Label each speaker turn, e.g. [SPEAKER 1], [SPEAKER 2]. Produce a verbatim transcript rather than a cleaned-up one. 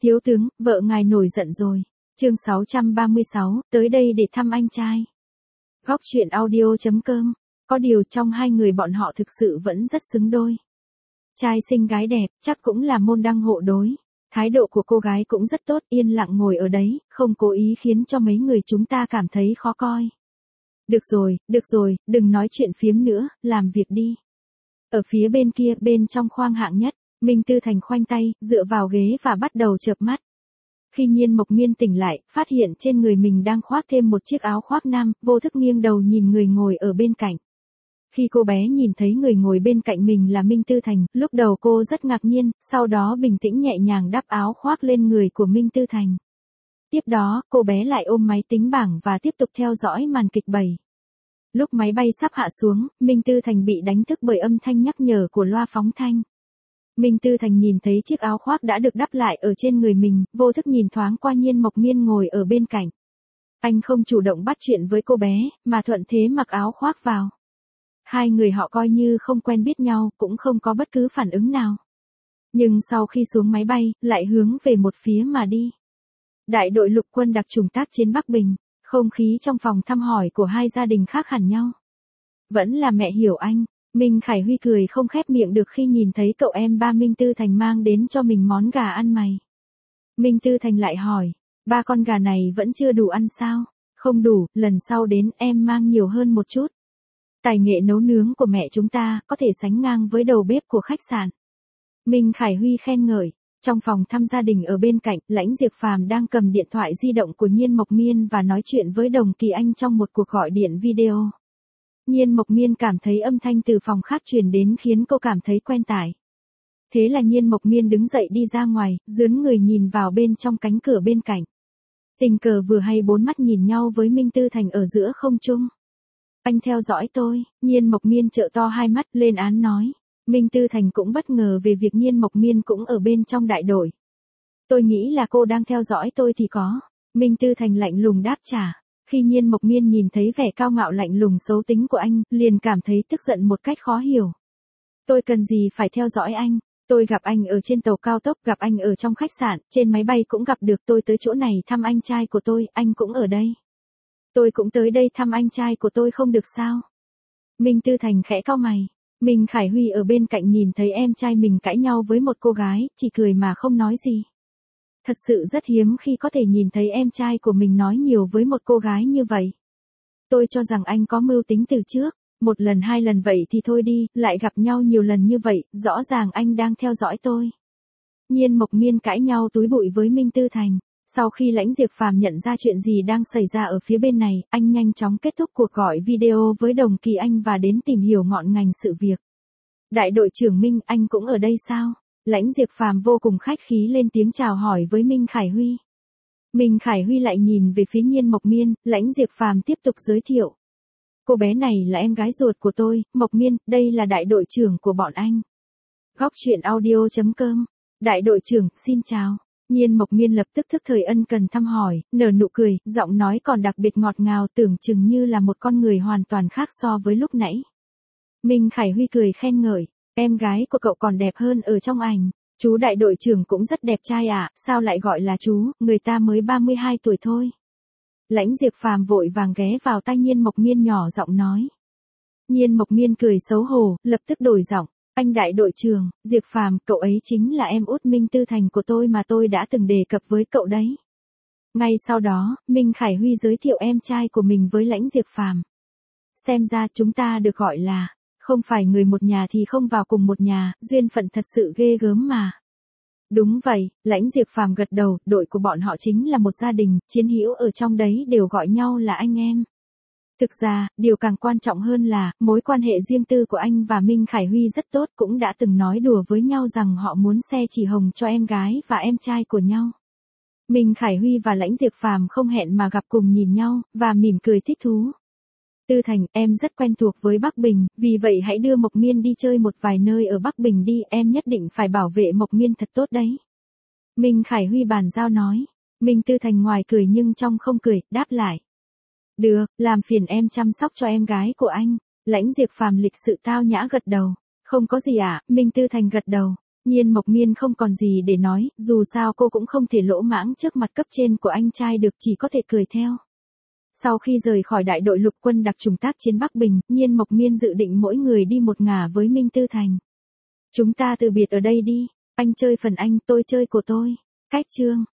[SPEAKER 1] Thiếu tướng, vợ ngài nổi giận rồi. Chương sáu trăm ba mươi sáu, tới đây để thăm anh trai. Góc truyện audio chấm com. Có điều trong hai người bọn họ thực sự vẫn rất xứng đôi. Trai xinh gái đẹp, chắc cũng là môn đăng hộ đối. Thái độ của cô gái cũng rất tốt, yên lặng ngồi ở đấy, không cố ý khiến cho mấy người chúng ta cảm thấy khó coi. Được rồi, được rồi, đừng nói chuyện phiếm nữa, làm việc đi. Ở phía bên kia, bên trong khoang hạng nhất, Minh Tư Thành khoanh tay, dựa vào ghế và bắt đầu chợp mắt. Khi Nhiên Mộc Miên tỉnh lại, phát hiện trên người mình đang khoác thêm một chiếc áo khoác nam, vô thức nghiêng đầu nhìn người ngồi ở bên cạnh. Khi cô bé nhìn thấy người ngồi bên cạnh mình là Minh Tư Thành, lúc đầu cô rất ngạc nhiên, sau đó bình tĩnh nhẹ nhàng đắp áo khoác lên người của Minh Tư Thành. Tiếp đó, cô bé lại ôm máy tính bảng và tiếp tục theo dõi màn kịch bày. Lúc máy bay sắp hạ xuống, Minh Tư Thành bị đánh thức bởi âm thanh nhắc nhở của loa phóng thanh. Minh Tư Thành nhìn thấy chiếc áo khoác đã được đắp lại ở trên người mình, vô thức nhìn thoáng qua Nhiên Mộc Miên ngồi ở bên cạnh. Anh không chủ động bắt chuyện với cô bé, mà thuận thế mặc áo khoác vào. Hai người họ coi như không quen biết nhau, cũng không có bất cứ phản ứng nào. Nhưng sau khi xuống máy bay, lại hướng về một phía mà đi. Đại đội lục quân đặc chủng tác chiến Bắc Bình, không khí trong phòng thăm hỏi của hai gia đình khác hẳn nhau. Vẫn là mẹ hiểu anh. Minh Khải Huy cười không khép miệng được khi nhìn thấy cậu em ba Minh Tư Thành mang đến cho mình món gà ăn mày. Minh Tư Thành lại hỏi, ba con gà này vẫn chưa đủ ăn sao? Không đủ, lần sau đến em mang nhiều hơn một chút. Tài nghệ nấu nướng của mẹ chúng ta có thể sánh ngang với đầu bếp của khách sạn. Minh Khải Huy khen ngợi. Trong phòng thăm gia đình ở bên cạnh, Lãnh Diệp Phàm đang cầm điện thoại di động của Nhiên Mộc Miên và nói chuyện với Đồng Kỳ Anh trong một cuộc gọi điện video. Nhiên Mộc Miên cảm thấy âm thanh từ phòng khác truyền đến khiến cô cảm thấy quen tai. Thế là Nhiên Mộc Miên đứng dậy đi ra ngoài, dướn người nhìn vào bên trong cánh cửa bên cạnh. Tình cờ vừa hay bốn mắt nhìn nhau với Minh Tư Thành ở giữa không trung. Anh theo dõi tôi, Nhiên Mộc Miên trợn to hai mắt lên án nói. Minh Tư Thành cũng bất ngờ về việc Nhiên Mộc Miên cũng ở bên trong đại đội. Tôi nghĩ là cô đang theo dõi tôi thì có. Minh Tư Thành lạnh lùng đáp trả. Khi Nhiên Mộc Miên nhìn thấy vẻ cao ngạo lạnh lùng xấu tính của anh, liền cảm thấy tức giận một cách khó hiểu. Tôi cần gì phải theo dõi anh? Tôi gặp anh ở trên tàu cao tốc, gặp anh ở trong khách sạn, trên máy bay cũng gặp được, tôi tới chỗ này thăm anh trai của tôi, anh cũng ở đây. Tôi cũng tới đây thăm anh trai của tôi không được sao? Minh Tư Thành khẽ cau mày. Minh Khải Huy ở bên cạnh nhìn thấy em trai mình cãi nhau với một cô gái, chỉ cười mà không nói gì. Thật sự rất hiếm khi có thể nhìn thấy em trai của mình nói nhiều với một cô gái như vậy. Tôi cho rằng anh có mưu tính từ trước, một lần hai lần vậy thì thôi đi, lại gặp nhau nhiều lần như vậy, rõ ràng anh đang theo dõi tôi. Nhiên Mộc Miên cãi nhau túi bụi với Minh Tư Thành. Sau khi Lãnh Diệp Phàm nhận ra chuyện gì đang xảy ra ở phía bên này, anh nhanh chóng kết thúc cuộc gọi video với Đồng Kỳ Anh và đến tìm hiểu ngọn ngành sự việc. Đại đội trưởng Minh, anh cũng ở đây sao? Lãnh Diệp Phàm vô cùng khách khí lên tiếng chào hỏi với Minh Khải Huy. Minh Khải Huy lại nhìn về phía Nhiên Mộc Miên, Lãnh Diệp Phàm tiếp tục giới thiệu. Cô bé này là em gái ruột của tôi, Mộc Miên, đây là đại đội trưởng của bọn anh. Góc truyện audio chấm com. Đại đội trưởng, xin chào. Nhiên Mộc Miên lập tức thức thời ân cần thăm hỏi, nở nụ cười, giọng nói còn đặc biệt ngọt ngào, tưởng chừng như là một con người hoàn toàn khác so với lúc nãy. Minh Khải Huy cười khen ngợi, em gái của cậu còn đẹp hơn ở trong ảnh. Chú đại đội trưởng cũng rất đẹp trai à, sao lại gọi là chú, người ta mới ba mươi hai tuổi thôi. Lãnh Diệp Phàm vội vàng ghé vào tai Nhiên Mộc Miên nhỏ giọng nói. Nhiên Mộc Miên cười xấu hổ, lập tức đổi giọng. Anh đại đội trưởng, Diệp Phàm, cậu ấy chính là em út Minh Tư Thành của tôi mà tôi đã từng đề cập với cậu đấy. Ngay sau đó, Minh Khải Huy giới thiệu em trai của mình với Lãnh Diệp Phàm. Xem ra chúng ta được gọi là, không phải người một nhà thì không vào cùng một nhà, duyên phận thật sự ghê gớm mà. Đúng vậy, Lãnh Diệp Phàm gật đầu, đội của bọn họ chính là một gia đình, chiến hữu ở trong đấy đều gọi nhau là anh em. Thực ra, điều càng quan trọng hơn là, mối quan hệ riêng tư của anh và Minh Khải Huy rất tốt, cũng đã từng nói đùa với nhau rằng họ muốn xe chỉ hồng cho em gái và em trai của nhau. Minh Khải Huy và Lãnh Diệp Phàm không hẹn mà gặp cùng nhìn nhau, và mỉm cười thích thú. Tư Thành, em rất quen thuộc với Bắc Bình, vì vậy hãy đưa Mộc Miên đi chơi một vài nơi ở Bắc Bình đi, em nhất định phải bảo vệ Mộc Miên thật tốt đấy. Minh Khải Huy bàn giao nói. Minh Tư Thành ngoài cười nhưng trong không cười, đáp lại. Được, làm phiền em chăm sóc cho em gái của anh. Lãnh Diệp Phàm lịch sự tao nhã gật đầu. Không có gì ạ, à, Minh Tư Thành gật đầu. Nhiên Mộc Miên không còn gì để nói, dù sao cô cũng không thể lỗ mãng trước mặt cấp trên của anh trai được, chỉ có thể cười theo. Sau khi rời khỏi đại đội lục quân đặc trùng tác chiến Bắc Bình, Nhiên Mộc Miên dự định mỗi người đi một ngả với Minh Tư Thành. Chúng ta từ biệt ở đây đi, anh chơi phần anh, tôi chơi của tôi. Cách chương